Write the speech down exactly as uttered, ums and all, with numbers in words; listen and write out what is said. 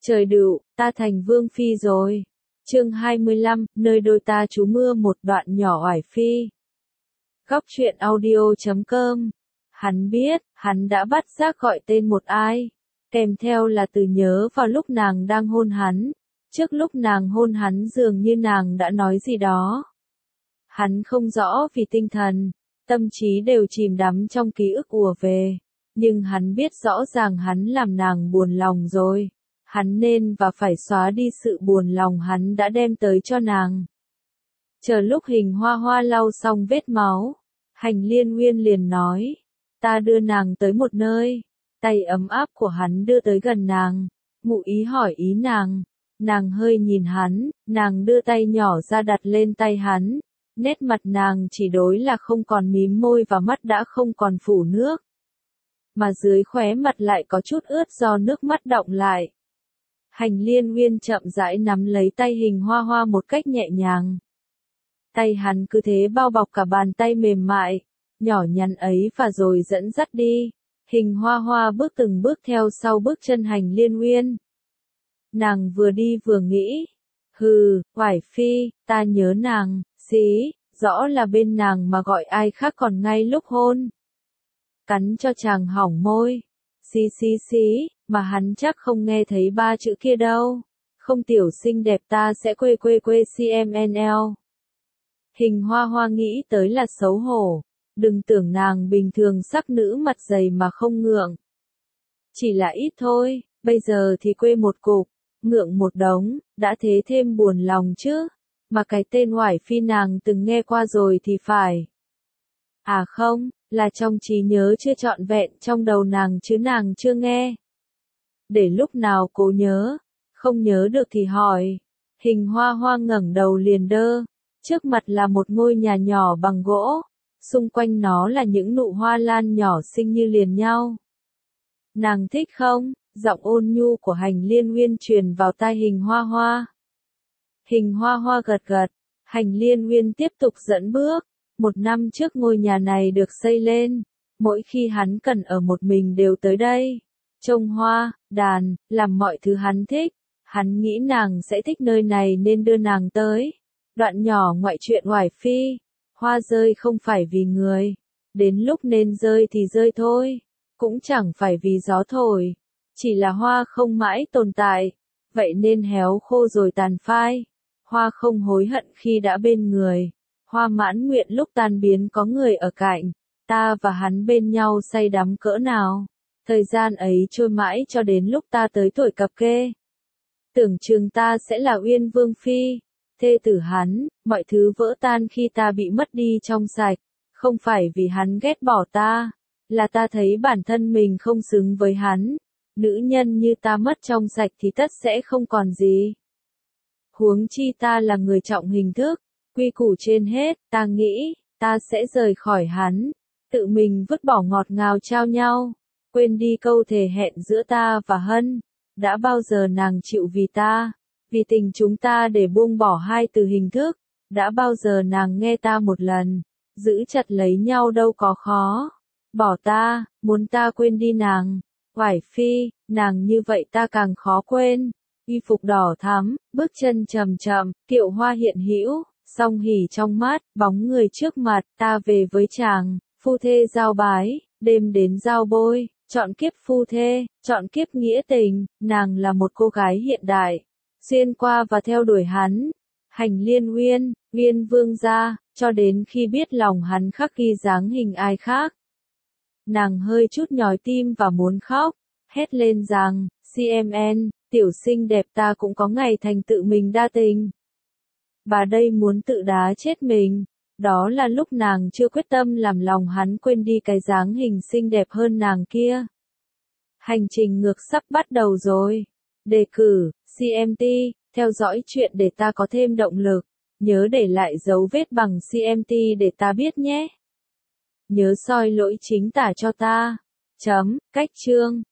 Trời đựu, ta thành vương phi rồi. Chương hai mươi lăm, nơi đôi ta trú mưa một đoạn nhỏ oải phi. Góc truyện audio chấm com. Hắn biết, hắn đã bắt giác gọi tên một ai. Kèm theo là từ nhớ vào lúc nàng đang hôn hắn. Trước lúc nàng hôn hắn dường như nàng đã nói gì đó. Hắn không rõ vì tinh thần, tâm trí đều chìm đắm trong ký ức ùa về. Nhưng hắn biết rõ ràng hắn làm nàng buồn lòng rồi. Hắn nên và phải xóa đi sự buồn lòng hắn đã đem tới cho nàng. Chờ lúc Hình Hoa Hoa lau xong vết máu, Hành Liên Uyên liền nói, ta đưa nàng tới một nơi. Tay ấm áp của hắn đưa tới gần nàng, ngụ ý hỏi ý nàng. Nàng hơi nhìn hắn, nàng đưa tay nhỏ ra đặt lên tay hắn. Nét mặt nàng chỉ đối là không còn mím môi và mắt đã không còn phủ nước. Mà dưới khóe mặt lại có chút ướt do nước mắt đọng lại. Hành Liên Uyên chậm rãi nắm lấy tay Hình Hoa Hoa một cách nhẹ nhàng. Tay hắn cứ thế bao bọc cả bàn tay mềm mại, nhỏ nhắn ấy và rồi dẫn dắt đi. Hình Hoa Hoa bước từng bước theo sau bước chân Hành Liên Uyên. Nàng vừa đi vừa nghĩ, hừ, oải phi, ta nhớ nàng, xí, rõ là bên nàng mà gọi ai khác còn ngay lúc hôn. Cắn cho chàng hỏng môi, xí xí xí, mà hắn chắc không nghe thấy ba chữ kia đâu. Không tiểu xinh đẹp ta sẽ quê quê quê cmnl. Hình Hoa Hoa nghĩ tới là xấu hổ, đừng tưởng nàng bình thường sắc nữ mặt dày mà không ngượng. Chỉ là ít thôi, bây giờ thì quê một cục, ngượng một đống, đã thế thêm buồn lòng chứ. Mà cái tên oải phi nàng từng nghe qua rồi thì phải. À không, là trong trí nhớ chưa trọn vẹn trong đầu nàng chứ nàng chưa nghe. Để lúc nào cố nhớ, không nhớ được thì hỏi. Hình Hoa Hoa ngẩng đầu liền đơ, trước mặt là một ngôi nhà nhỏ bằng gỗ, xung quanh nó là những nụ hoa lan nhỏ xinh như liền nhau. Nàng thích không? Giọng ôn nhu của Hành Liên Uyên truyền vào tai Hình Hoa Hoa. Hình Hoa Hoa gật gật, Hành Liên Uyên tiếp tục dẫn bước. Một năm trước ngôi nhà này được xây lên, mỗi khi hắn cần ở một mình đều tới đây. Trông hoa, đàn, làm mọi thứ hắn thích. Hắn nghĩ nàng sẽ thích nơi này nên đưa nàng tới. Đoạn nhỏ ngoại truyện oải phi. Hoa rơi không phải vì người. Đến lúc nên rơi thì rơi thôi. Cũng chẳng phải vì gió thổi. Chỉ là hoa không mãi tồn tại. Vậy nên héo khô rồi tàn phai. Hoa không hối hận khi đã bên người. Hoa mãn nguyện lúc tan biến có người ở cạnh. Ta và hắn bên nhau say đắm cỡ nào. Thời gian ấy trôi mãi cho đến lúc ta tới tuổi cập kê. Tưởng chừng ta sẽ là Uyên Vương Phi, thê tử hắn, mọi thứ vỡ tan khi ta bị mất đi trong sạch. Không phải vì hắn ghét bỏ ta, là ta thấy bản thân mình không xứng với hắn. Nữ nhân như ta mất trong sạch thì tất sẽ không còn gì. Huống chi ta là người trọng hình thức, quy củ trên hết, ta nghĩ, ta sẽ rời khỏi hắn, tự mình vứt bỏ ngọt ngào trao nhau. Quên đi câu thề hẹn giữa ta và Hân. Đã bao giờ nàng chịu vì ta, vì tình chúng ta để buông bỏ hai từ hình thức. Đã bao giờ nàng nghe ta một lần, giữ chặt lấy nhau đâu có khó. Bỏ ta, muốn ta quên đi nàng. Oải phi, nàng như vậy ta càng khó quên. Y phục đỏ thắm, bước chân chậm chậm, kiệu hoa hiện hữu, song hỉ trong mắt, bóng người trước mặt, ta về với chàng, phu thê giao bái, đêm đến giao bôi. Chọn kiếp phu thê, chọn kiếp nghĩa tình, nàng là một cô gái hiện đại, xuyên qua và theo đuổi hắn. Hành Liên Uyên, Uyên Vương gia, cho đến khi biết lòng hắn khắc ghi dáng hình ai khác. Nàng hơi chút nhói tim và muốn khóc, hét lên rằng, cmn, tiểu xinh đẹp ta cũng có ngày thành tự mình đa tình. Bà đây muốn tự đá chết mình. Đó là lúc nàng chưa quyết tâm làm lòng hắn quên đi cái dáng hình xinh đẹp hơn nàng kia. Hành trình ngược sắp bắt đầu rồi. Đề cử, xê em tê, theo dõi chuyện để ta có thêm động lực. Nhớ để lại dấu vết bằng xê em tê để ta biết nhé. Nhớ soi lỗi chính tả cho ta. Chấm, cách chương.